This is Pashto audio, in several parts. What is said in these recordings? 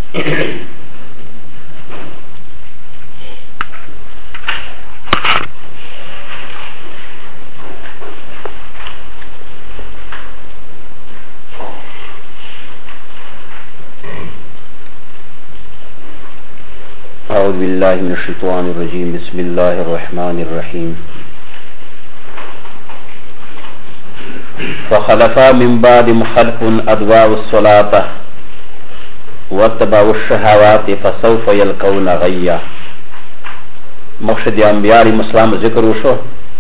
أعوذ بالله من الشيطان الرجيم بسم الله الرحمن الرحيم فخلف من بعد خلف أضاعوا الصلاة واتبعوا الشهوات فسوف يلقون غيا مقصد انبیاء علیهم السلام ذکر وشو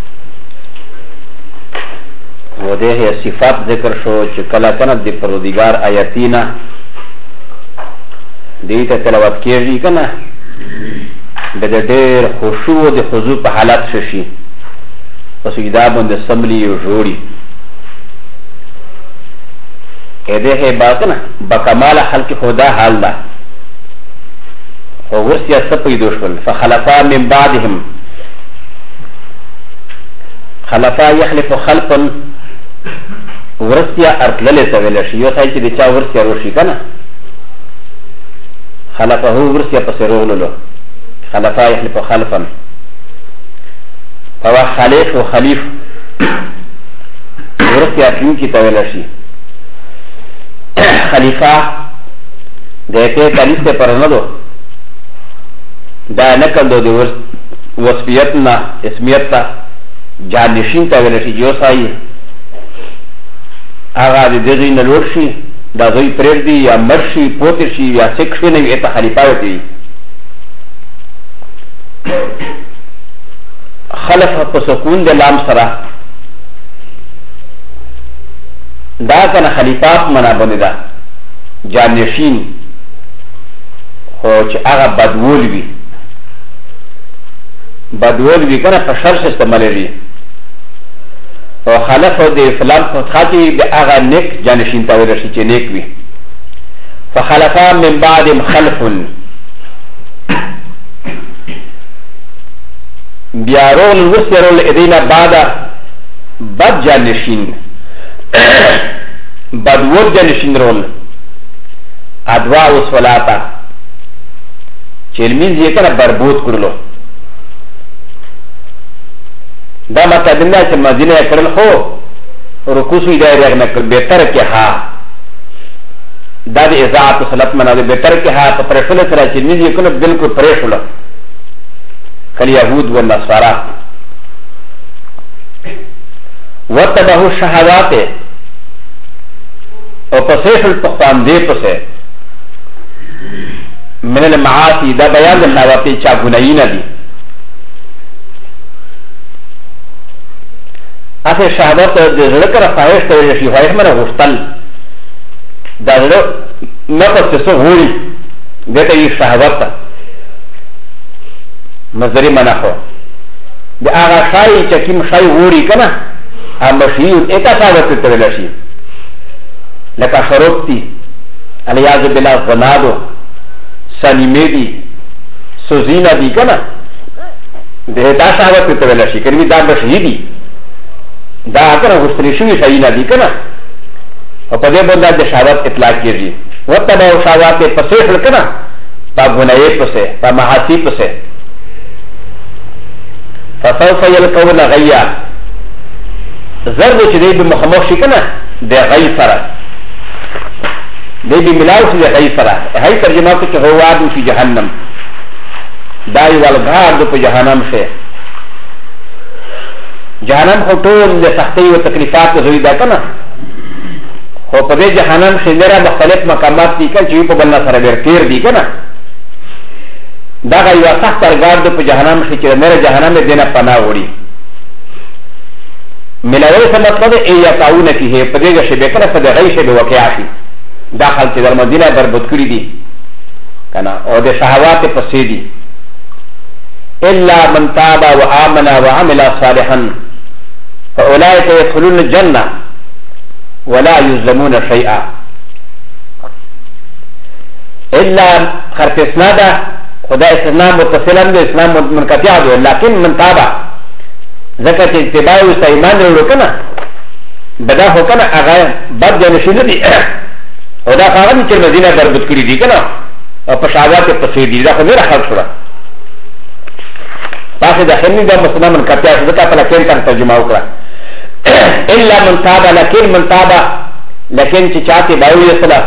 و ده صفات ذکر شو چې کله کنه د پروردگار آیاتینا دیتا تلاوت کیږي کنه د ډېر خشوع د خضوع په حالت شي په سجدا باندې سملی او جوړي اده هي باکنه بکمال خلق خدا حال ده او ورسیا سپي دوشل فخلفا من بعدهم خلفا يخلف خلقا ورسیا ارتلل تویل شي یو ځای چې د چا ورسیا روشي کنه خلفه ورسیا پس رولو خلفا يخلف خلفا فهو خليف وخليف ورسیا اتلو کی تویل شي خلیفہ دیتے تالیس تے پر ندو دا نکل دو دی وصفیتنا اسمیتنا جانشین تا ویلشی جو سائی آغا دی دیغی نلوٹ شی دا زوی پریر دی یا مر شی پوتر شی یا سک شی نوی ایتا خلیفہ ہوتی خلف پسکون دی لام سرا دا کنه خلیفات منا بنده دا جانشین خو چې هغه بدول وي کنه په شر استعمال لري او خلف د فلان خاطی د هغه نیک جانشین ته ویل شي چې نیک وي فخلفا من بعد خلف بیارول وسرول ادینا بعد بد جانشین بدور جنشین رول ادواء و صلاتا چلمین زیکر بربود کرلو دا مطلب نه چې مدینه کرل خو رکوسوی دا ریغ نکل بهتر کې ها دا د اذاعت صلات منه ده بهتر کې ها په پرشل سره چلمین زیکر بالکل پرشل کل یهود و نصارا وتبعوا الشهوات او پسیش الپختان دے پسے من المعاصی دا بیان دا شهواتی چا گناہینا دی اسے شهوات دا ذکر خواہش تا رشی خواہش منا غشتل دا ذکر نفس تسو غوری دیتا یہ شهوات تا مزدری منا خو دا آغا شای چکیم شای غوری کنا مشهور ایتا شهوات تولشی لکه شروط دی الیاذ بالله زنادو سنیمه دی سوزینا دی کنه دا شهوت ته ویل شي کړي دا بشهی دی دا کنه غوښتل شوی شي نه دی کنه او په دې باندې د شهوت اطلاق کیږي وته دا شهوت په څه فل کنه په ګناه په څه په معاصی په څه فسوف يلقون غيا ضرب چې دی به مخامخ شي کنه د غي سره دی بملاو سی غی سرا هی ترجمه کو چه هوادو فی جهنم دای والغار دو پا جهنم شه جهنم خو طول ده سختی و تکلیفات زوی دا کنا خو پا ده جهنم شه نرا مختلف مقامات دی کن چوی پا بلنا سر برکیر دی کنا دا غی و سخت ارگار دو پا جهنم شه چه نرا جهنم دینا پناه وڑی ملاوی سا مطلب ای یقاون فیه پا ده شبه کنا پا ده غی شبه وقعاشی داخل چې در مدینه بربود کړی دي کنه او د شهوات پسې دي الا من تاب وآمن وعمل صالحا فاولئك يدخلون الجنه ولا يظلمون شيئا الا خرف اسناد خدا اسلام متصلا د اسلام منقطع دی لكن من تاب ذکر چې اتباع او ایمان ورو کنه بدا هو کنه هغه بد جنشین دي او دا هغه چې مدینه بربود کړی دي کنه او پشاوات پسیدی دا خو میرا خلق شورا پاسه دا خیلی دا مسلمان من کتیا شده که پلا کن تن ترجمه وکرا الا من تابا لکن من تابا لکن چی چاہتے باوی صلاح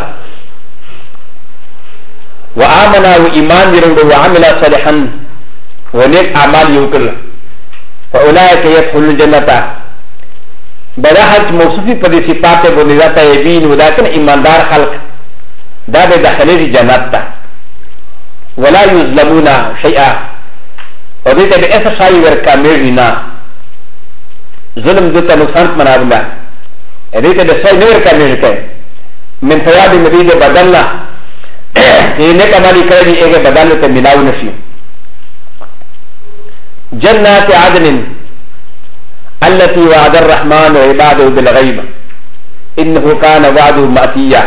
وآمنا و ایمان دیرنگو وعملا صالحا ونیک اعمال یوکر فاولائک یدخل الجنتا بدا حج موصوفی پدی صفات بنی ذات یبین و داکن ایماندار خلق دا بے دخلی جنت تا ولا یظلمون شیئا و دیتا بے ایسا شایی ورکا میرنا ظلم دیتا نقصان منابلا دیتا بے سوئی نورکا میرکا من ثواب مدید بدلنا یہ نیک عملی کردی ایک بدلتا ملاو نشی جنات عدن التي وعد الرحمن عباده بالغيب انه كان وعده ماتيا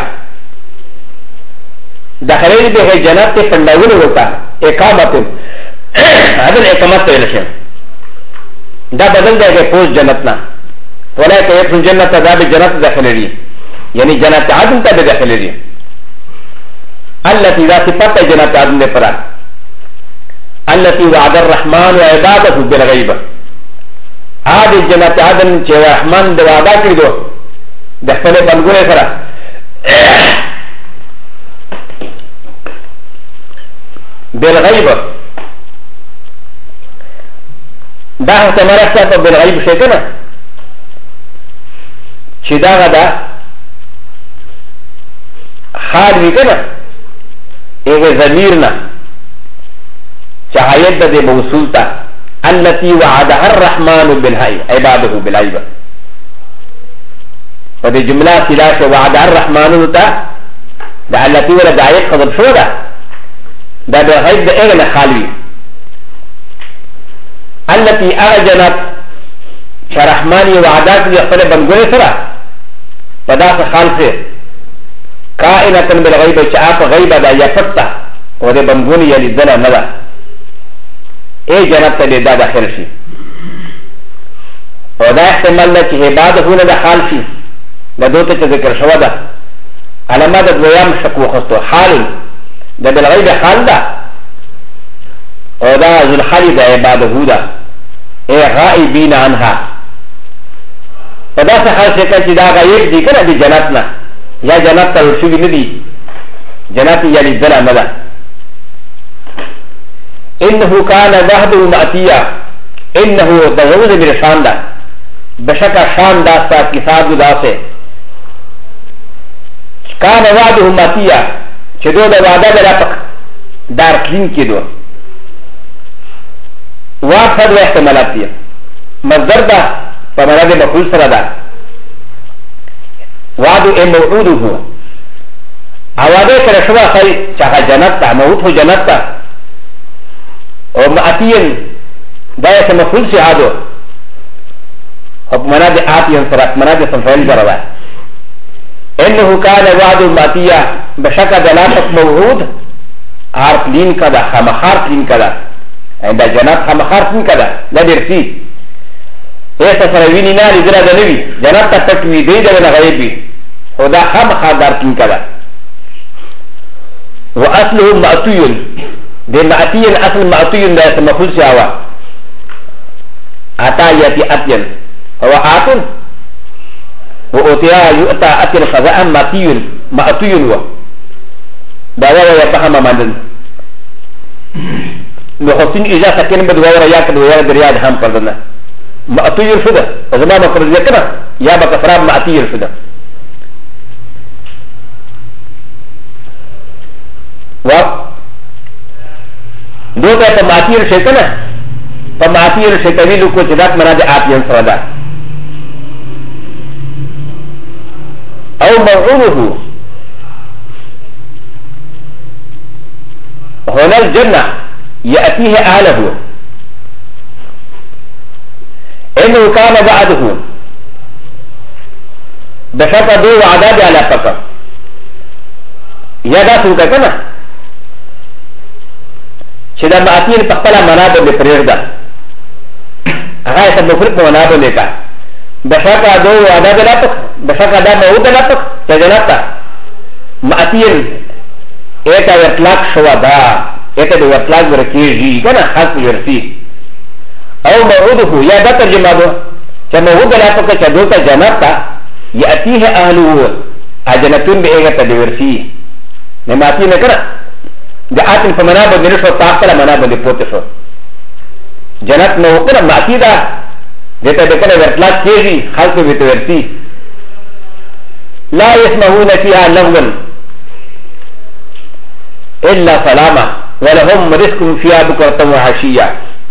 دخلين به جنات فنداول ہوتا اقامت عدل اقامت لشم دا بدل دے گئے پوش جنتنا ولا يدخل جنت دا بجنت داخلي يعني جنات عدن تا داخلي التي ذات صفات جنات عدن فرا التي وعد الرحمن وعباده بالغيب هذه جنات عدن چې رحمان د وعده کړو د خپل بنګورې سره بالغیب دا هڅه مرسته بالغیب شي کنه چې دا غدا حال وی کنه ایغه ضمیرنا چاہیت د موصول تا التي وعدها الرحمن بالهي عباده بالعيب فدي جمله سلاش وعدها الرحمن تا دا التي ولا دايت قبل شو دا بالغيب دا اغنى خالوي التي اغجنت شرحماني وعدات يقبل بنقول سرا فدا خالفه كائنة بالغيب شعاف غيبة دا يفتح وده بنقول يلي دنا ندا اے جنت ته دا داخل شي او دا احتمال ده چې عبادت هونه د حال شي د دوته چې ذکر شوه ده علامه د دویم شک وخستو حال د بالغیب حال ده او دا ذل حال د عبادت هوده اے غائبین عنها په داسې حال کې چې دا غیب دي کنه د جنت نه یا جنت ته ورشوي نه دي جنت یې لیدل نه ده انه كان وحده ماتيا انه دغوز من شان دا بشكا شان دا سا كتاب دا سے كان وحده ماتيا چدو دا وعده دا پک دار کلین کی دو واحد و احتمالات دیا مصدر دا فمراد مفعول سره دا وعده موعوده اوعده کړه شو خی چا جنت تا موعود هو جنت تا او ماتین دا یې مفعول شي عادو او معنا د اتین سره معنا د فعل سره ده انه كان وعد ماتیا بشکا دلالت موعود عارفین کدا خمخارفین کدا دا جنات خمخارفین کدا لا درسی ایسا سره ویني نه لري دا نوی جنات ته تکوی دی دا غیبی خدا خمخاردارفین کدا واصله ماتیون د ماتین اصل ماتین دا اسم مفعول شاوا اتا یاتی اتین هو اتن و اوتیا یؤتا اتین خذا ماتین ماتین و دا ولا يفهم مندن نو حسین اذا سکن بد ولا یا کد ولا دریاد هم پردنا ماتین شده زما ما فرض کنا یا بکفراب ماتین شده و دو ته په ماتیر شي کنه په ماتیر شي کوي لو کو چې دات مراد اتین سره ده او موعوده هنا الجنة يأتيه أهله إنه كان بعده بشرط دو وعداد على فقط يدا سوكا كنا چې دا ماتین په خپل منابع به پرېږده هغه ته مفرد منابع لیکا بشکا دو عدد لا پک بشکا دا موعود لا پک چې جنت ماتین ایتا ورطلاق شوا دا ایتا دا ورطلاق ورکیجی کنا حق ورسی او موعوده یا دا ترجمه دو چا موعود لا پکا چا دوتا جنت تا یأتیه اهلو اجنتون بے ایگا تا دا ورسی نماتی نکنا دا آتن پا منا بندی نشو تاقتلا منا بندی پوت شو جنت نو کنا ماتی دا دیتا دکنا ورطلاق کیجی خلق بیتا ورسی لا يسمعون فيها لغوا إلا سلاما ولهم رزق فيها بكرة وعشية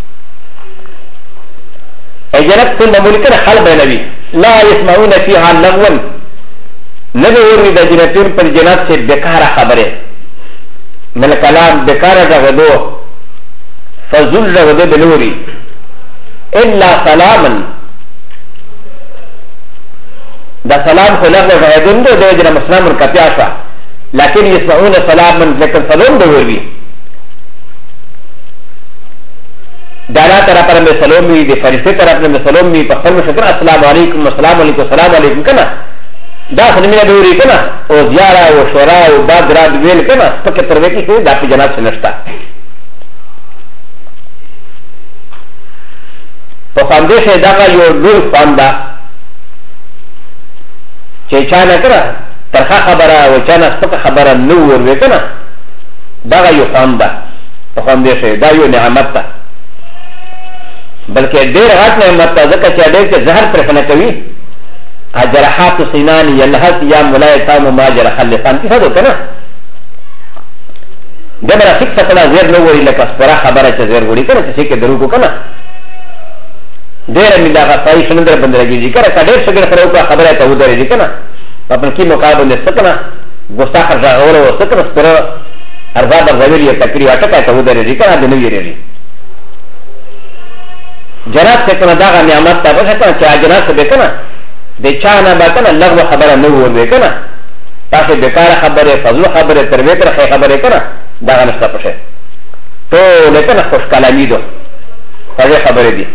جنت كل ملكنا خلق نبي لا يسمعون فيها لغوا نبور دا جنتون پر جنت سے بکار خبره من الكلام بکار رغدو فزل رغدو بلوري إلا سلاما دا سلام خو لغو غیدون دو دو جنا مسلم مرکتیا شوا لیکن یسمعون سلاما لیکن سلام دو وروی دانا طرف پر میں سلام بھی دی فرشتے طرف میں سلام بھی پخل میں شکر السلام علیکم السلام علیکم السلام علیکم کنا دا سلمی دوری کنا او زیارہ او شورا او باد راد ویل کنا پکے ترویکی سے دا پی جناب سے نشتا تو خاندیش دا کا یو لول فاندا چې چانه کړه ترخه خبره او چانه سپکه خبره نو وروي کنه دا یو خوند ده په خوند شي دا یو نعمت ده بلکې ډېر غټ نعمت ده ځکه چې ډېر چې زهر پر خنه کوي اجرحات سینان یلحت یا ملایتام ما جرح اللسان کی هدو کنه دبره فکر کړه زیر نو وری لکه سپره خبره چې زیر وری کنه چې کې درو کو کنه ډېر مې دا غفای شندر بندرګي ذکر کډېر څنګه سره او خبره ته ودرې دي کنه په کې مقابله سکنه ګستاخ راغور او سکنه سره ارزا د غویل یې تقریر اٹکا ته ودرې دي کنه د نو یې جنات څخه دا غ نعمت ته به کنه چې جنات به کنه د چا نه به کنه لغو خبره نو ور کنه تاسو بیکار خبره فضل خبره ترویه تر خبره کنه دا غ نشته پشه ته لکه خوش کلامی دو هغه خبره دي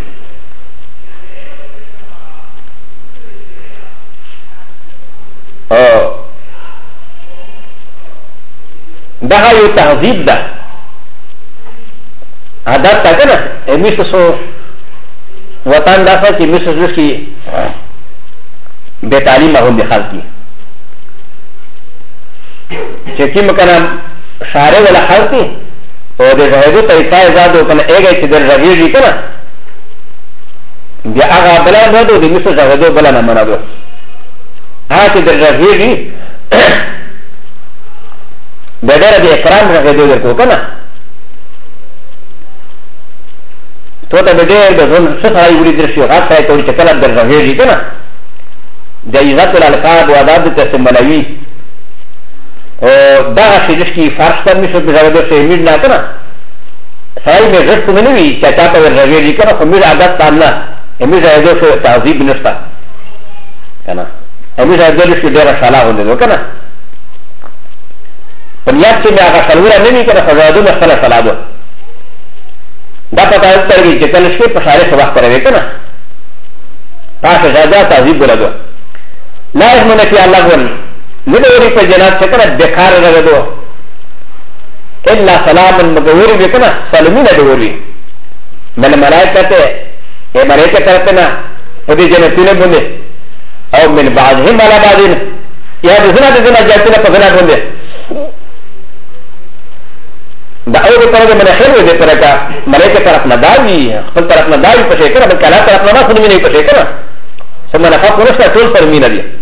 دا یو تهذیب ده عادت تا کنه میشه سو وطن داسه چې میشه زوشي به تعلیم هم دي خلقي چې کیم کنه شارع ولا خلقي او د غیرو طریقې زادو کنه ایګه چې در رغیږي کنه بیا هغه بل نه دو د میشه زادو بل نه منادو هغه چې در رغیږي بدر د اکرام رغیدو درکو کنه تو ته بدر د ځون څه ځای وړي درشي هغه ځای ته چې کله در رغیږي کنه د عزت الالقاب او آداب ته سملوي او دا شي چې فرض تر میشه د زړه سره امید نه کنه سړی به رښت نه وي چې تاسو ور رغیږي کنه خو موږ عادت تامنا امید راځو چې تعذيب نشته کنه امید راځو چې ډیره شاله ونه کنه پنیات چې هغه سلوره نه وي کنه فزادو مخله سلادو دا پتا ترږي چې کله شپه په شارع وخت راوي کنه تاسو زړه تعذيب ولادو لا يهمن في الله ون ندوري په جنات څخه کنه بیکار راغدو الا سلام مغوري وکنه سلامي نه دوري مل ملائکه ته اے ملائکه کرتے نا په دې جنتونه باندې او من بعضهم على بعضين یا د زنا د زنا جاتونه په زنا باندې دا او په طرف من خیر دې طرفه ملائکه طرف نه داوي خپل طرف نه داوي په شکر به کله طرف نه خو نه په شکر ثم نفق ورسته ټول پر مين دي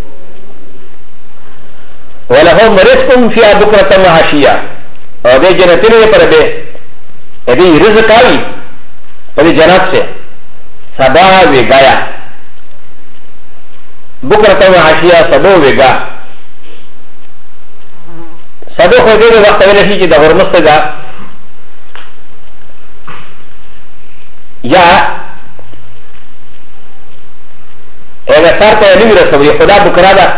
ولهم رزق فيها بكرة وعشية او دې جنتونه پر به دې رزق کوي په جنت سے سبا ویگایا بکرة وعشية سبو ویگا سبو خو دې وخت ویل شي چې د هرمسته دا یا اگر سار ته نیو رسوي خدا بکرا دا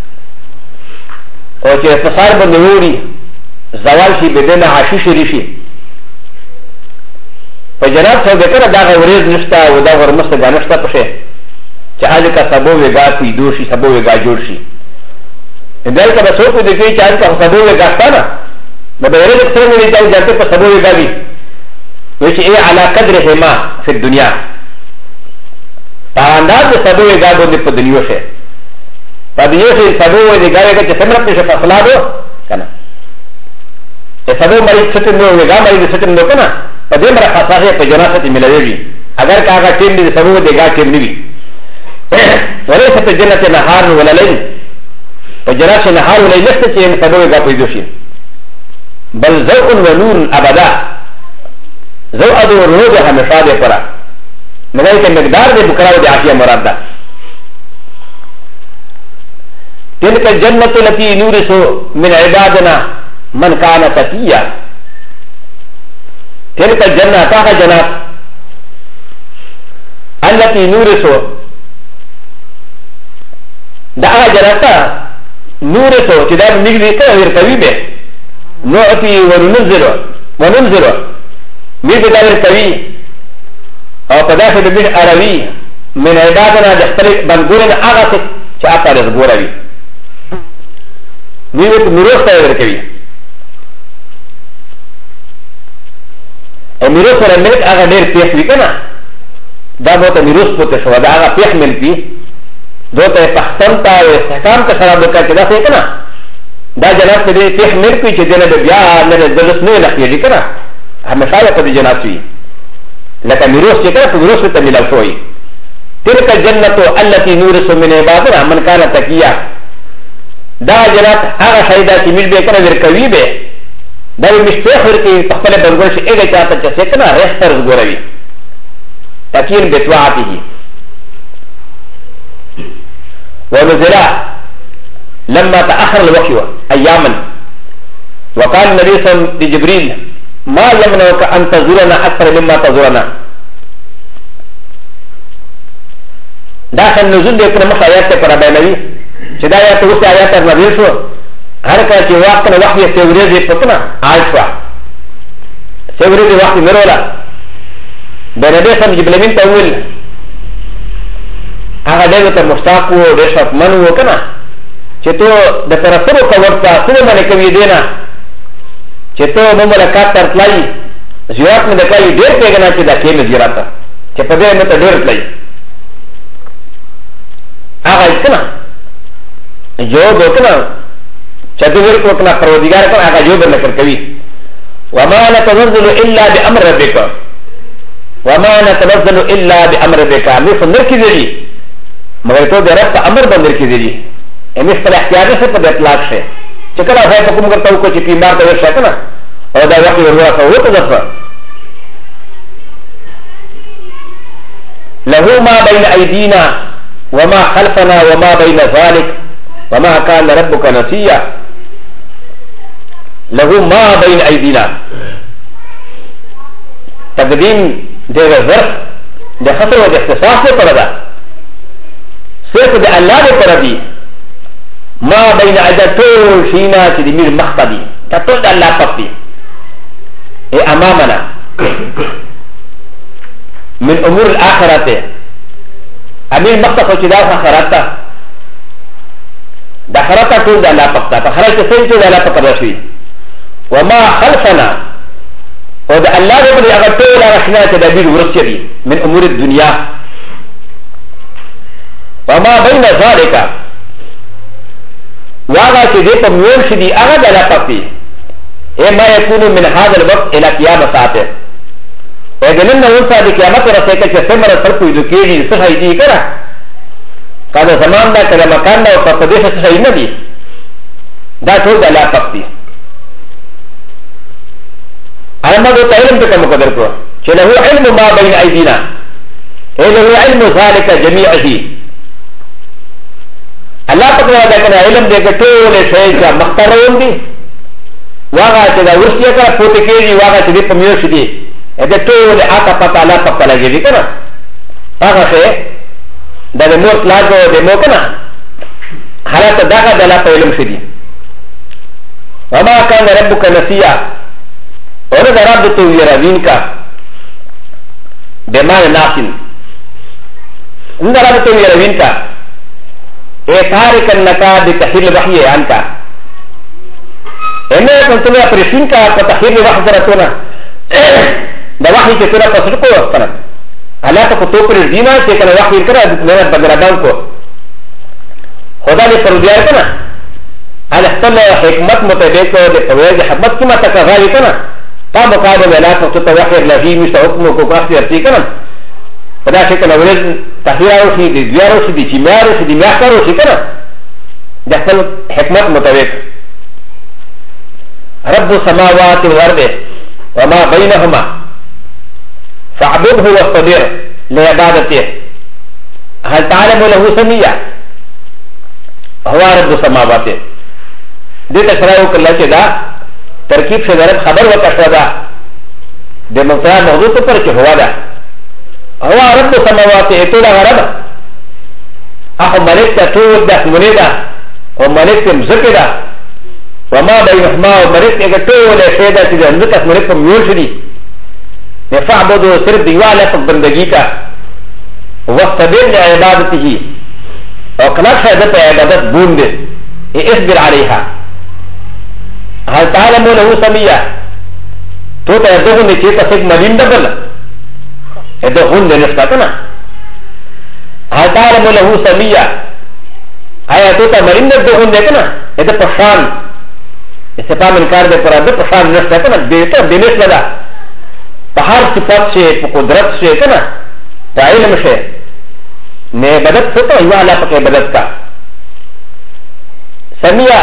او چې فسار باندې ووري زوال شي بدنه عاشش شي په جنات څو دکره دا غوړیز نشته او دا ورمسته غنښته پشه چې اځه کا سبو ویگا پیدو شي سبو ویگا جوړ شي دلته به څوک دې کې چې اځه کا سبو ویگا ستانه ن ب ي ر د ك سرنگ ل ي جاتے پر سبو وگاوی وچ اے علا قدر حما فی الدنیا پانداز د سبو وگاو د پر دنیا سے پا دنیا سے سبو وگاوی گا چه سمرت نشا فصلا دو کنا اے سبو مریض ستن دو وگا مریض ستن دو کنا پا دیم را خاصاقی پا جناسة ملوی اگر که آگا ٹیم دی سبو وگا ٹیم نوی ولیسا پا جنت نهار ولا لین پا جناسة نهار ولا لست چه ان سبو وگا پیدوشی بل ذوق و نور ابدا ذوق ادو روز ہمیشہ دے پڑا مگر کہ مقدار دے بکراو دے عافیہ مراد دا تلک الجنت التي نورث من عبادنا من كان تقيا تلك الجنة تاها جنات التي نورث دا جنات نورث تدار نجري كهير كبيبه نعطي وننزل مير بداير كوي او قداسه بمير عربي من عبادنا دخترق بنقولنا اغاسك شاكا رزقوروي مير ميروس تاير كوي ميروس ورا ملك اغا دير پيخ وي كنا دا موتا ميروس پوته شو دا اغا پيخ مل پي دوتا پختن تا استحکام کا شراب دکا كدا سي كنا دا جنات دې ته مر کوي چې دنه بیا نه درس نه لخيږي کنه همیشه په دې جنات وي لکه میروس چې کنه په میروس ته ملال شوی تلک الجنه التي نورث من عبادنا من كان تقيا دا جنات هغه شایدا چې مل به کنه ورکوي به دا مشته ورکوي په خپل بنګل شي هغه چاته چې کنه رهتر ګوروي تکین بتواعته ونزلا لما تأخر الوحي أياما وقال النبي صلى الله عليه وسلم لجبريل ما يمنعك أن تزورنا أكثر مما تزورنا داخل نزول لكن مخ آيات پر بينوي چدا آيات وسط آيات نزول شو هر کله چې وخت نه وحي سوريزي پتنا عاشوا سوريزي وخت مرولا بنبي صلى جبريل تقول هغه دغه ته مشتاق وو ډېر شتمن وو کنه چې ته د ترسرو کورتا څه باندې کوي دینا چې ته مو ملکات ترتلای زیات مې د کوي ډېر پیغنا چې دا کې مې زیارت چې په دې مې ته ډېر تلای هغه کنه جو دوکنه چې دې ورکو کنه پروردگار کنه هغه جو بل کړ کوي وما نتنزل الا بامر ربك وما نتنزل الا بامر ربك مې څنګه کې دی مگر ته د رب امر باندې کې دی امس پر اختیار سے پر اطلاق سے چکلا ہے حکم کرتا ہوں کہ بیمار کا ویسا نا اور دا وقت ہوا تھا وہ تو دفعہ له ما بين ايدينا وما خلفنا وما بين ذلك وما كان ربك نسيا له ما بين ايدينا تقدیم دے ظرف دے خطر و دے اختصاص سے پڑا صرف دے اللہ نے پڑا دی ما بين عدتو شينا تدمير مخطبي تطلع الله فقطي اي امامنا من امور الاخرة امير مخطف وشداء خرطة دا خرطة تقول دا الله فقطة فخرطة سنتو دا الله فقط رشوي وما خلفنا ودا الله رب اغتو لا رشنا تدبير ورسيبي من امور الدنيا وما بين ذلك واغا چې دې په میون شي دی هغه د الله پاک دی اے ما يكون من هذا الوقت الى قيام ساعته اګنن نو څه د قیامت راځي چې څومره فرق وي کېږي څه هي دي کړه کله زمان دا کله مکان دا او په دې څه شي نه دي دا ټول د الله پاک دی علم دو علم ته کوم قدر کو چې له علم ما بين ايدينا اے له علم ذلك جميعه الله پکړه دا کنه علم دې ټول شی چې مختارون دي واغه چې دا ورسیه کا پوت کېږي واغه چې په میو شي دي دا ټول آتا پتا الله پکړه لګي کنه هغه څه دا د نور لاګو د مو کنه حالت دغه د الله په علم شي دي وما كان ربك نسيا اور دا رب تو يروين کا بما ناسين ان رب تو يروين کا اے تارك النكا بتحيل الوحي عنك انا كنتنا بريشين كا تخير واحد زرتونا ده واحد كتير فسرقو وصلنا على تكتب بريشينا كان واحد كده لنا بغرادانكو خدا دې فرضیات کنه على خپل حکمت مطابق د فوائد حکمت کی مت کذالک کنه تا مقابله ولا ته واحد لذي مش حکم کو کافي ارتي کنه پدا چې کنه ولې تحریر او شي د دیارو شي د چمارو شي د میاکارو شي کنه د خپل حکمت مطابق رب السماوات والارض وما بينهما فاعبده واصطبر لعبادته هل تعلم له سميا هو رب السماوات دې تشراو کله چې دا ترکیب سے ضرب خبر وکړه دا د مبتدا موضوع پر چې هوا ده هو رب السماوات ته دا غرض اخو ملک ته ټول د منیدا او ملک ته مزکه ده وما بينهما وملك ټول شی ده چې د ملک ملک په میول شدي نفعبدو صرف دیواله په بندگی کا واستبر لعبادته او کله شهادت عبادت بوند اصبر عليها هل تعلم له سميا تو ته دغه نه چې تاسو مدین دبل دغه نه نشته کنه هل تعلم له سميا آیا تو ته مدین دغه نه کنه دا پشان استفام انکار دے پر ادب پشان نشته کنه دې ته دینش لدا په هر صفات سے په قدرت سے کنه په علم سے نه بدت څه یو الله په بدت کا سمیا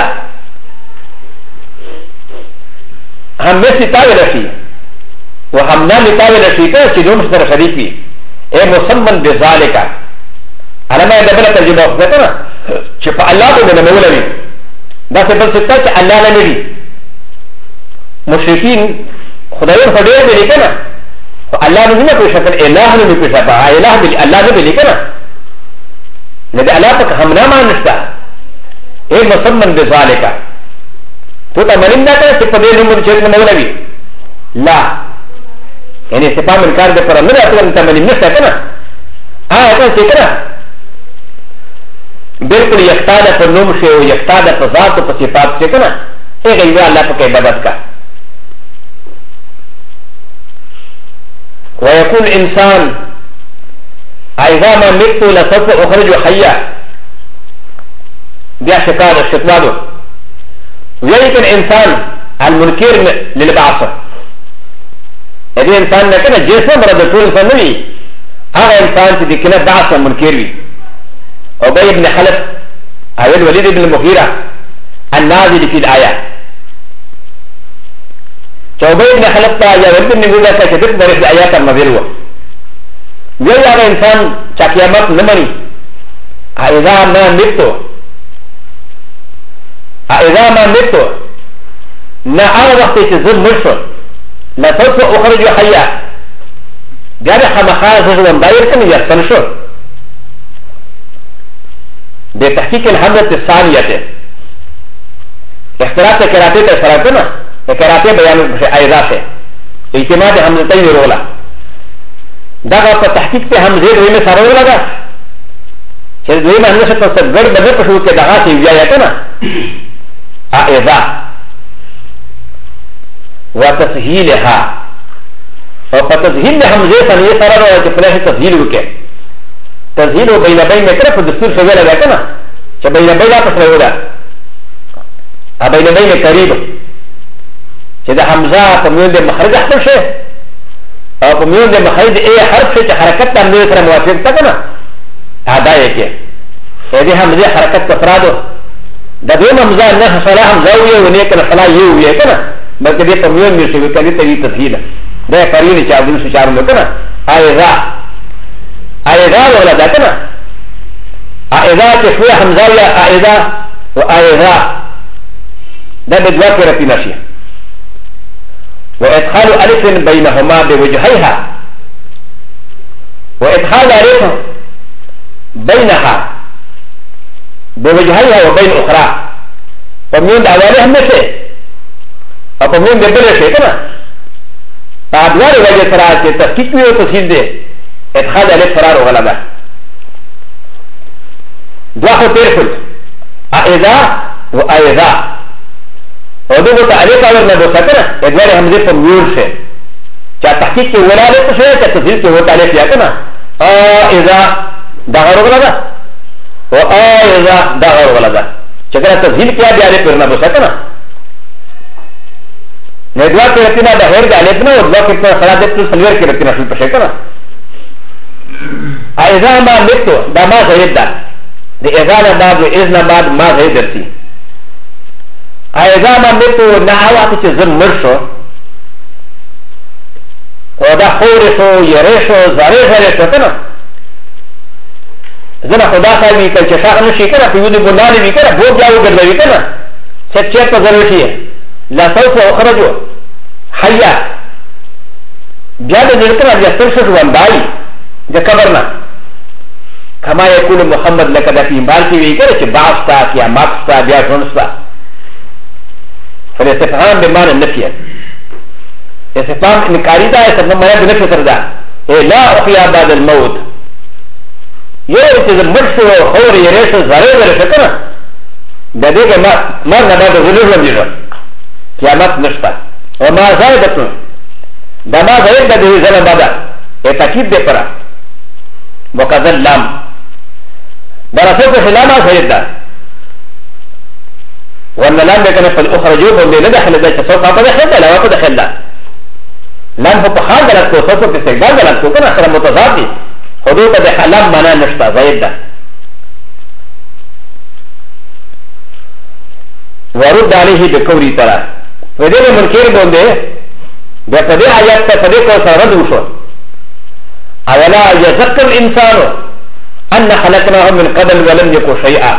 هم نسی تاویل شي و هم نامی تاویل شي که چې دوم سره شریک وي اے مسمن بذالکا علامه دبله ترجمه وکړه چې په الله باندې مولا وي دا څه بل څه چې الله نه لري مشرکین خدایان خدای دې کنه الله نه نه په شکل الہ نه په شکل الہ دې الله نه دې کنه نه دې الله پاک هم نه مانستا اے مسمن بذالکا تو تا مرین دا کنه چې په دې نوم چې نه مولا وي لا یعنی استفهام انکار دې پر نه راځي ته مرین نشته کنه هغه څه کنه بالکل یکتا ده پر نوم شي او یکتا ده پر ذات او پر صفات شي کنه هغه یې الله په عبادت کا ويقول الانسان اذا ما مت لسوف اخرج حيا بیا شکار استقباله ويكن الانسان المنكر للبعث هذا انسان لكن جسمه مرض طول فنوي هذا انسان في كنا بعث منكر ابي بن خلف اي الوليد بن المغيرة النازل في الايه ابي بن خلف يا ولد بن المغيرة كتب درس الايات المذروه ويا هذا انسان شاكيامات نمني اذا ما مت اذا ما مت نا على وقت تزن مرشو لا سوف اخرج حيا جاري خمخاز وان داير كان يحسن شو بتحقيق الحمد الثانية اختلاف كراتي تسراتنا كراتي بيان ايضاته اعتماد حمزتين رولا دغه په تحقیق ته حمزه دوی نه سره ولاګه چې دوی نه څه څه ګړ بدل پښو کې دغه سی ویایا کنه اذا وتسهيلها او فتسهيل حمزه ثانيه سره راځي چې په تسهيل وکړي تسهيل بين بين کړه په دستور څه ویل کنه چې بين بين تاسو ولا ا بين بين قریب چې د حمزه په موږ د مخرج خپل شي او په موږ د مخرج ای حرف چې حرکت باندې سره موافق تا کنه ادا یې کې دې حمزه حرکت افرادو د دې حمزه نه صلاح حمزه وي او نه کله صلاح یو وي کنه بلکې دې په موږ کې شي کله ته تسهيل ده قرینه چې عبد الله شعر کنه اذا ولا ده کنه اذا چې شويه حمزه ولا اذا واذا ده بدوا کې رتی نشي وادخال الف بينهما بوجهيها وادخال الف بينها بوجهيها وبين اخرى فمن اولها نشي او فمن بدل شيء كده فادوار وجه ترى تحقيق و تفصيل ده ادخال الف فرار وغلبه دعوه ترفل اذا واذا او دغه ته الف اور نه وسکنه ادوار حمزه په میور شه چا تحقیق کې ولاله څه شه چې تفصیل کې وته الف یا کنه اذا دغه ولا ده او اذا دغه ولا ده چې کله تفصیل کې بیا الف نه وسکنه نه دوا کې رتنا د هر د الف نه او دوا کې په صلاه د سلور کې رتنا شو پښه کنه اذا ما متو دا ما زید ده د اذا نه بعد اذن بعد ما زید درتي اذا ما متو نه هوا چې زم مرشو او دا خور شو یری شو زری زری شو کنه زنه خدا کوي چې شاغ نشي کنه په یوه ګناله وی کنه بو بیا وګرځوي کنه چې په ضرورت شي لا سوف اخرجوا حيا بیا د دې کنه بیا څه شو وندای د قبرنا كما يقول محمد لك ده في مال في ويكره چې باغستا قیامت ستا بیا ژوندستا فالاستفهام بمعنى النفي استفهام انكاري ده استفهام معنى النفي تر ده لا احيا بعد الموت يوم چې مرشو خور يريش زره زره کنه د دې کې مر نه بعد ظلم دي قیامت نشتا وما زادت ده ما زائد ده ظلم بعد تاكيد ده پرا وكذا اللام برسول سلام سيد ده وان لام بكنا فالاخرجوا من ندخل ده سوف دخل ده لا دخل ده لام هو بخار غلط کو سوف في استقبال غلط کو كنا اخر متضاد حدود ده لام معنى نشتا زائد ده ورد عليه بقولي ترى وده منكر بونده ده فدي آيات فدي کو سرد وشو اولا يذكر الانسان ان خلقناه من قبل ولم يكن شيئا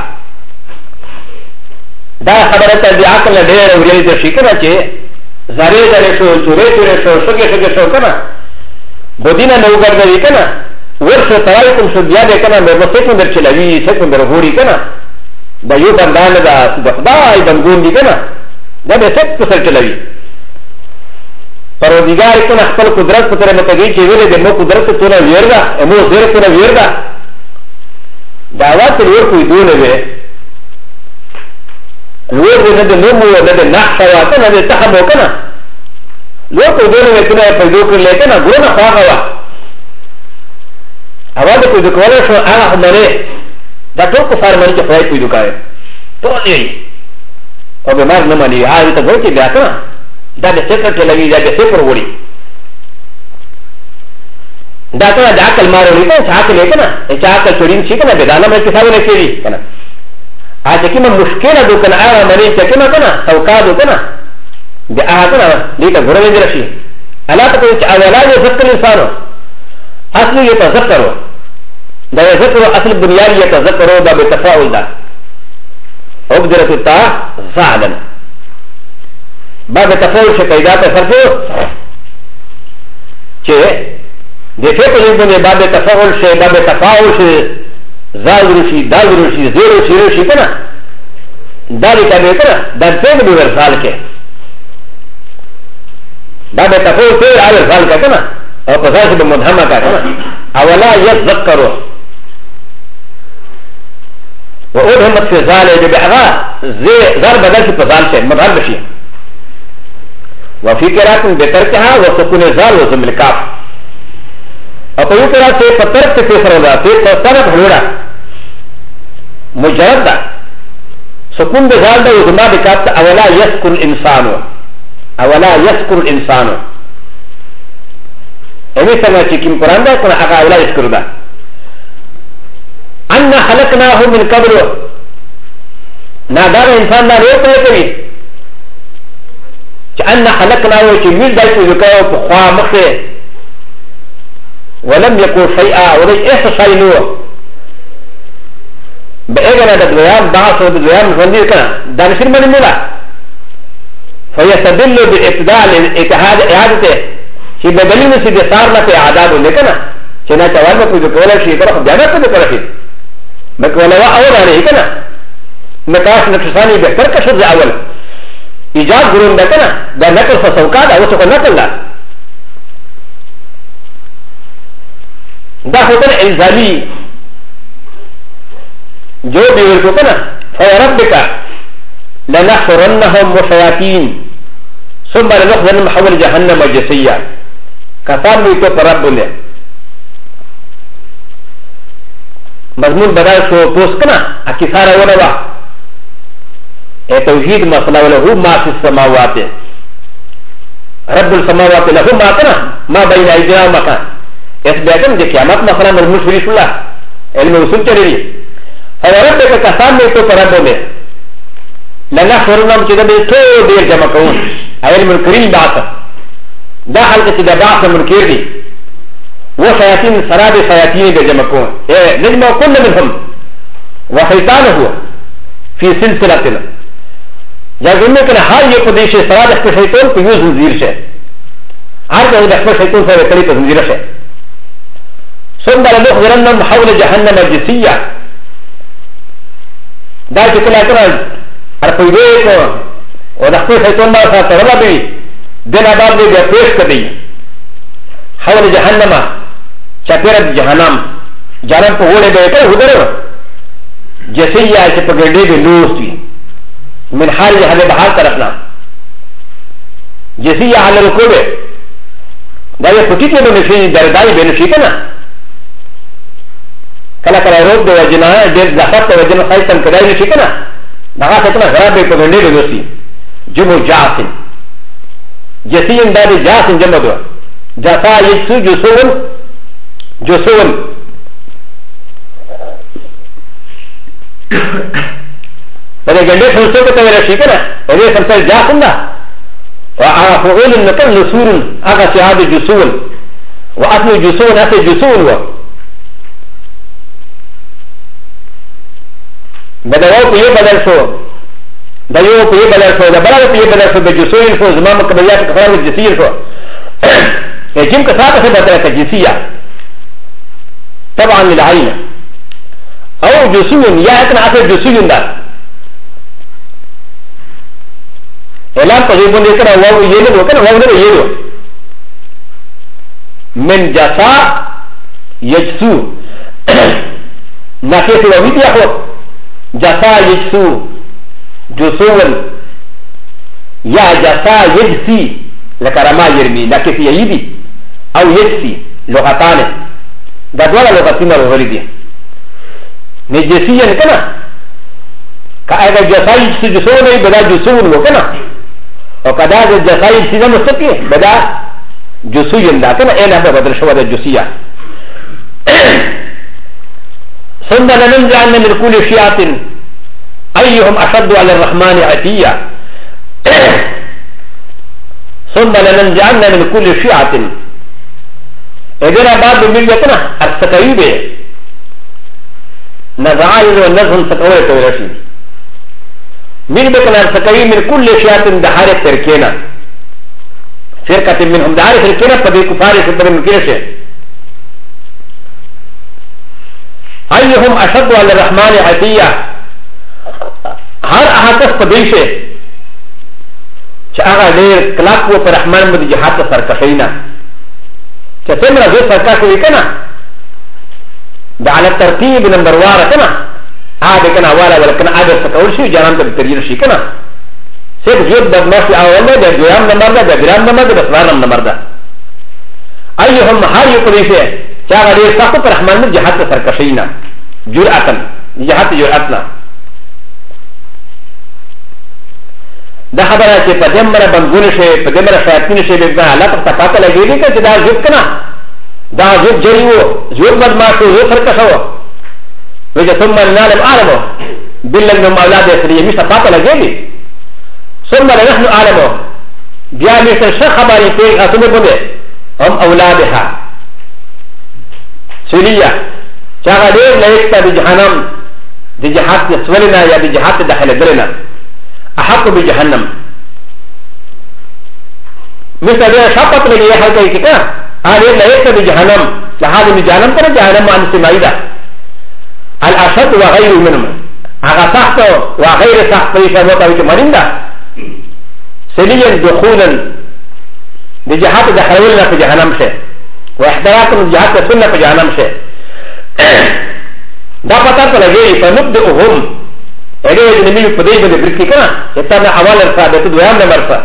دا خبره ته د عقل ډېر ورې د شي کنه چې زری زری شو چورې چورې شو شګه شګه شو کنه بدینه نو ګرځي کنه ورشه ترای کوم شو بیا دې کنه مې سکندر چلوي سکندر هوري کنه دا یو بندان دا د خدای بندګون دي کنه دا به څه څه چلوي پروردگار کنه خپل قدرت په تر متګي چې ویلې د مو قدرت ته نه ویردا مو زیر ته نه ویردا دا واسه ور کوئی دونه وي ور نه د نومو نه د نقشه واته نه د تخمو کنه لو کوئی دونه وي کنه په دوه کې لکنه ګونه خواغه وا اواز کوئی د کوله شو هغه باندې دا ټول کو فارمنه کې فای کوئی دوکای ټول یې او به مار نه مانی هغه ته وځي بیا کنه دا د فکر چلوي دا د فکر وړي دا ته د عقل مارو نه ته عقل نه کنه چې عقل چورین شي کنه بدانه مې څه ونه کوي کنه اته کومه مشکله دو کنه هغه مې چې کنه توقع دو کنه د هغه کنه دې ته غوړې دي راشي الا ته چې اولا یې فکر انسانو اصل یې تذکرو دا ذکر اصل بنیاد یې تذکرو دا به تفاعل ده او قدرت تا فعلا باب تفاعل شکایدات فرقو چه دیکھے تو یہ بنے باب تفاعل سے باب تفاعل سے زال روشی دال روشی زیر روشی روشی کنا دالی کا بے کنا در پید بھی ورزال کے باب تفاعل پید آل ورزال کا کنا اور پسار سے بمدھمہ کا کنا اولا یذکرو و اول همت فی زال ہے جب اغا زر بدل سے پزال سے مدھر بشی وفي قراءة بتركها وسكون الزال وزم الكاف أقول قراءة فترك في سردا في طرف هلودا مجرد سكون بزال ده وزما بكاف أولا يسكن الإنسان أولا يسكن الإنسان أمي سنة كم قرآن ده كنا أقا أولا يسكن ده أن خلقناه من قبل نادار إنسان لا روح كوي أن خلقنا وجميل ذلك ذكاء بخوا مخه ولم يكن شيئا وليس إيش شيء نوع بأجل الدوام بعض الدوام زندير كنا دانشين من الملا فيستدل بالابتداء للاتحاد إعادته شيء بدليل سيد صارنا في عذاب لكنا شنا توالنا في ذكولا شيء طرف جانا في ذكولا شيء مكولا أول عليه كنا مكاش نفساني بهتر كشد أول ایجاد گرون ده کنه دا نقل فسوکا ده اوسو که نقل ده دا خودن الزامی جو بیور کو کنه فوربکا لنحشرنهم وشياطين ثم لنخرجنهم حول جهنم جثيا كتاب ميتو فرب له مضمون بدل شو پوسکنا اکثارا ونوا توحید مسئلہ وله ما في السماوات رب السماوات له ما كنا ما بين ايدينا ومكان اثباتن دي قیامت مسئلہ مضمون شریف اللہ علم وصول چلی فربك كتاب ميتو فرب له لنحشرنهم كده بيتو دير جمع كون علم الكريم بعث دا حلقة كده بعث منكر دي وشياطين سراب شياطين بجمع كون نجمع كل منهم وشيطانه في سلسلتنا جاء كنا هر يقديش سراب اخت شيطان في يوز نزير شيء عارف ان اخت شيطان سراب كريم نزير شيء ثم لنخرجنهم حول جهنم الجثية دا كلا كنا ارپیدے کو اور اخت شیطان ما ساتھ ربا بھی دن آباد میں بیا پیش کر دی حول جہنم چپیرت جہنم جہنم کو غوڑے بے کر ادھر جیسے ہی آئے پگڑے بے لوس بھی من حال جہاں بہار طرفنا جیسے ہی حال رکو بے دا یہ پٹی کے بے نشی دردائی بے نشی کنا کلا کلا روک دے وجنا دیر زخط وجنا خیصن کدائی نشی کنا دا فتنا غراب بے پگڑے بے لوسی جمع جاسن جسین دا جاسن جمع دو جاسا یجسو جسون جسون بلے گنڈے سنسو کو تغیر شکر ہے اور سمسل جاسن دا وعافعول النقل نسور آغا سعاد جسون وعطن جسون اسی جسون و بدواو کو یہ بدل شو دا یو په یبل شو دا بل په یبل شو د جسوین شو زما مقبلیات خبره جسیر شو جيم كساته في بدرة جسية طبعا للعين او جسون يا اكن عطر جسون دا اعلان قريبون يكنا واو يلو وكنا واو نبو يلو من جسا يجسو ناكيس وابيت يخو جسا يجسو جسون يا جسا يجسي لكرما يرمي ناكيس يجيبي او يجسي لغتان دا دولا لغتين الغري دي نجسيا كنا كأيضا جسا يجسي جسون بدا جسون وكنا وكذا جسا يجسي مستقي بدا جسويا دا كنا اين هذا بدل شو هذا جسيا ثم لننزعن من كل شيعة أيهم أشد على الرحمن عتيا ثم لننزعن من كل شيعة إذن بعد من يتنا السكايبه نزعائل ونزهم سكوية ورشي من بكنا السكايب من كل شيعة دحارة تركينا فرقة منهم دحارة تركينا فدي كفارة سبب من كيشة أيهم أشد على الرحمن عتيا هر أحدث فديشه شاغا دير كلاكو پر رحمان مد جهات سرکشینا چتمرا زو سرکشی کنا دا على الترتیب نمبر وارا کنا آده کنا والا ولکنا آده سکول شو جانم تا بتریر شی کنا سیب زود بدماشی آوالا دا دویام نمبر دا گرام نمبر دا بسوارم نمبر دا ایهم هر یو پدیشه شاغا دير ساقو پر رحمان مد جهات سرکشینا جرعتن جهات جرعتنا دا خبره چې په دمره بنګول شي په دمره شیاطین شي به الله ته پاته لګیږي چې دا ځوب کنه دا ځوب جری وو ځوب بدمعشو زو فرق شو وجه ثم نعلم اعلم بالله من اولاد اسرائيل مش پاته لګیږي ثم نحن اعلم بیا مې څه خبرې کوي اسمه بده هم اولادها سوريا چاغه دې لایق ته جهنم د جهات نسولنا یا د جهات داخله درنه أحق بجهنم مثل هذا شاطط لي يا حلقة كذا هذا لا يكتب بجهنم لهذا بجهنم كنا جهنم عن سمايدا الأشد وغير منهم هذا تحت وغير تحت في شبوة أو مريندا سليا دخولا بجهات دخلنا في جهنم شيء واحتراق من جهات سنة في جهنم شيء دا پتہ لگے فنبدئهم ادي وجه نبي فدي بده بركي كنا يتنا اول الصادق دوام نمرسا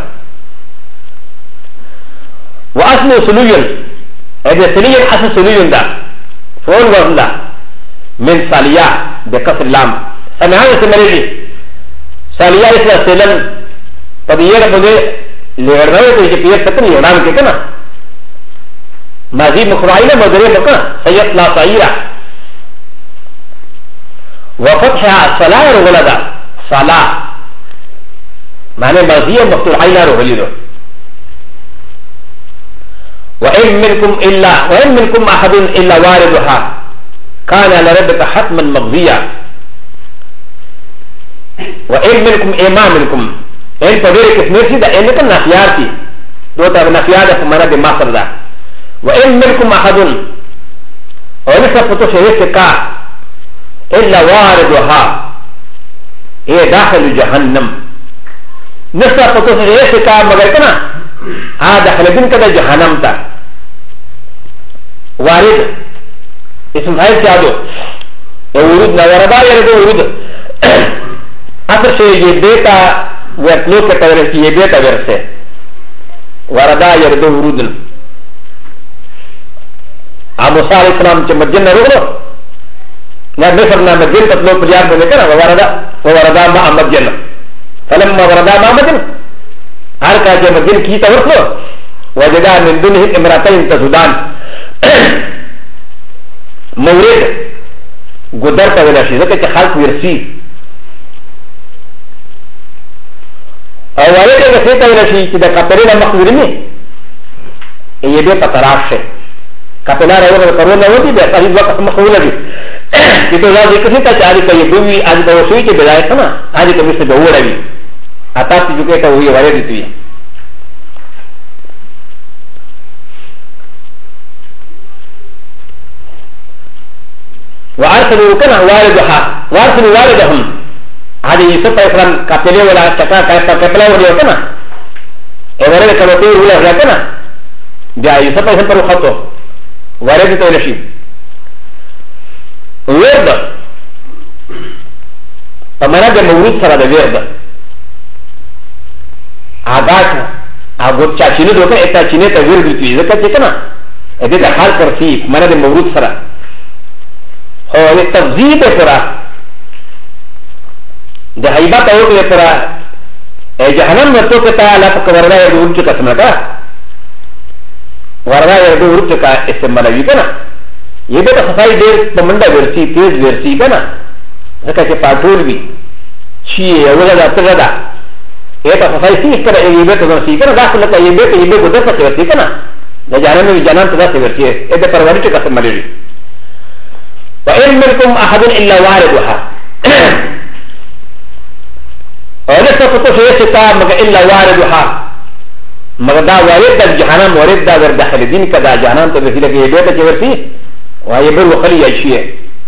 واصل سلويون ادي سلويون اصل سلويون دا فون وزلا من ساليا بكسر لام سمعان سمريجي ساليا اسلا سلم فدير بده لغرناوي تيجي بير فتن يونان كي كنا ماضي مخرائنا مدري مكا سيطلع صعيرا وفتحها صلاة رغلدا صلاة معنى ماضية مفتوحين رغلدا وإن منكم أحد إلا واردها كان لربك حتما مقضيا وإن منكم إما منكم إن تدرك اسمه دا إنك نفياتي دوتا نفيات فمنا بمصر دا وإن منكم أحد ولسا فتو شهيسك إلا واردها هي داخل جهنم نسا فتو شهيسك مگر كنا داخل دين كده جهنم تا وارد اسم هاي سيادو ورود نوردا يرد ورود اثر شيء يبيتا ورتلو كتورسي يبيتا ورسه وردا يرد ورود موسى عليه السلام چې مدین نه وروړو نه مصر نه مدین ته تلو په یاد باندې کړه وردا ما مدین فلما وردا ما مدین هر کله چې مدین کی ته ورسو وجدا من دونه امراتين تسودان مورد ګدر ته ولا شي ځکه چې خلق ورسي او وایي چې څه ته ولا شي چې د کپرینه مخورني یې به پتراشه کپلا راوړل کرونا ودی به صحیح وخت مخوله دي چې ته ځای کې څه چاري کوي دوی اج به وشوي چې بدايه کنا اج ته مست به وړوي اته چې جوګه ته وی وایي دي وارسلوا كنا والدهم هذه يوسف عليه السلام كپله ولا چکا کپلا ولا کنا اورل کلوته ولا کنا بیا یوسف عليه السلام پر خطو وارد ته نشي ورد پمنا د مورود سره د ورد اګاټ اګو چاچینه دوته اته چینه ته ورد دي ځکه چې کنه دې د حال کرسي منا د مورود سره او د تفضیل سره د هیبت او د سره جهنم ورته ته تعالی په وردا یو ورته قسمه ده وردا یو ورته کا استعمال وی کنه یہ به خفای ډیر پمنډه ورسی تیز ورسی کنه ځکه چې پاټول وی شي یو غدا ته غدا ایته خفای سي کړه یې به ته ورسی کنه دا څه ته یې به ګډه څه ورسی کنه د جهنم وی جنان ته څه ورسی ایته پروري څه قسم لري وإن منكم أحد إلا واردها ولست فتوشي ستا مگر إلا واردها مگر دا وارد دا جهنم وارد دا ور داخل دين كدا جهنم تو بسيلة كي يبيتا چورسي ويبر وخلي يشيه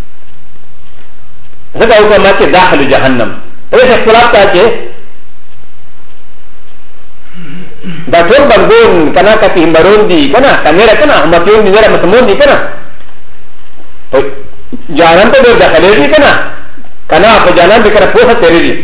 ذكا اوكا ما چه داخل جهنم ويس اختلاف تا چه دا طول بردون کنا کتی همبرون دی کنا کمیرا کنا همتیون دی نرا مسمون دی کنا جانان ته داخله دي کنه کنه په جانان به کړه پوهه تیرې دي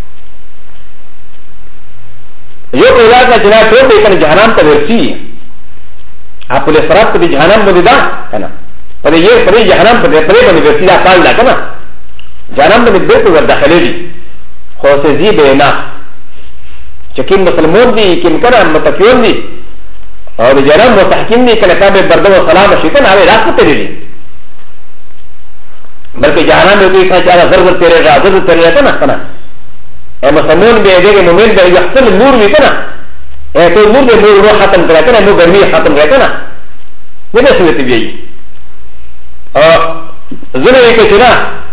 یو په لار نه جنا ټول دې کنه جهنم ته ورسي خپل فرات په جهنم باندې دا کنه په دې په جهنم په دې باندې ورسي دا کال دا کنه جهنم باندې به ته داخله دي خو څه زی به نه چې کوم مسلمان دي کوم کنه متقین دي او د جهنم متحکم دي کنه کابه بردو سلام شي کنه هغه راځي تیرې دي بلکہ جہانا میں کوئی چارہ ضرور تیرے گا ضرور تیرے گا نا کنا اے مسلمون بے دے گے مومن بے یحسن نور بھی کنا اے تو نور بے نور رو ختم کرا کنا نور گرمی ختم کرا کنا یہ بے سویتی بھی اور ضرور ہے کہ چنا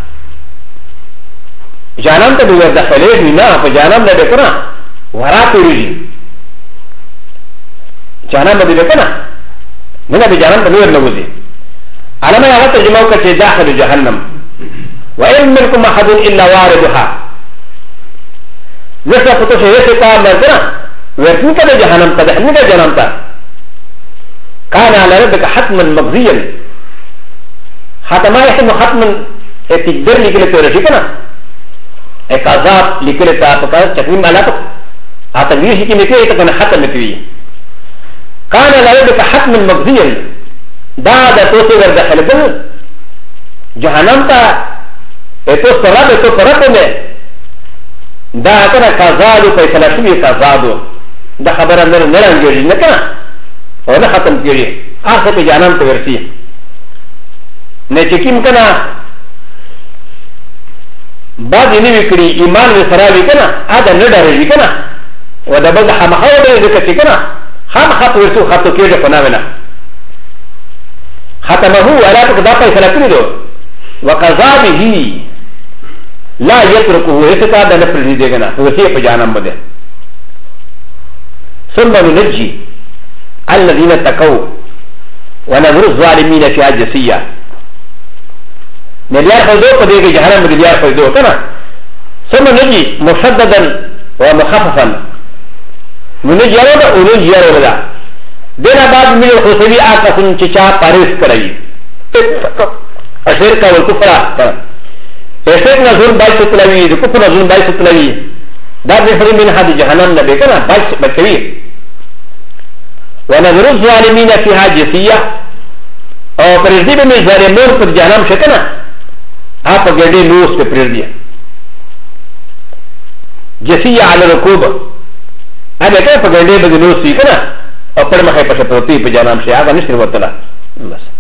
جانم تو بھی دخلے بھی نا پہ جانم نے بے کنا ورا توری جی جانم نے بے کنا میں بھی جانم تو نور نوزی علامه هغه ترجمه وکړه چې داخل جهنم وإن منكم أحد إلا واردها لسه فتو شيء ستا مرتنا ورتني كده جهنم تدخلني كده جهنم تا كان على ربك حتما مقضيا حتما يحتم حتما تقدر لي كده تورشي كنا كذاب لكلتا فكذا تكريم على اتغير شيء كميتي تكون ختم متوي كان لا يدك حتم المغزي دا دا توسي ورد خلقل جهنم تا اتو سراب اتو فرقه دا كنا كذابو فيصلة شوي كذابو دا خبر نران جوجي نكنا ونا ختم جوجي آخر في جهنم تورسي نچکیم کنا بعد نوی کری ایمان و سراوی کنا آده نداره کنا و دا بعد خامخوا داره ذکر چی کنا خامخوا پورسو خطو کیجه پناوینا ختمهو علاتو کدا پیسلا کری دو وقضابه لا یترکو ایسکا دا نفرزی دیگنا وسی پا جانم بده ثم ننجی الذین تقو ونظر الظالمین فی جسیہ مليار فيدو قديك جهنم مليار فيدو كنا ثم نجي مشددا ومخففا نجي يرودا ونجي يرودا دينا بعد من الخصوصي آتا سنچچا پاريس كرأي الشركة والكفرة الشرك نظر باي ستلوي الكفر نظر باي ستلوي دار نفر من هذه جهنم نبي كنا باي بكوي ونظر الظالمين فيها جسية او پرزدي بمي ظالمون پر جهنم شكنا آپ گڑے لوس پہ پھر دیا جسیہ علی رکوب اب ایک گڑے بگے لوس سی کنا اور پر مخے پسے پروتی پہ جانام سے آگا نشتر وطلا بس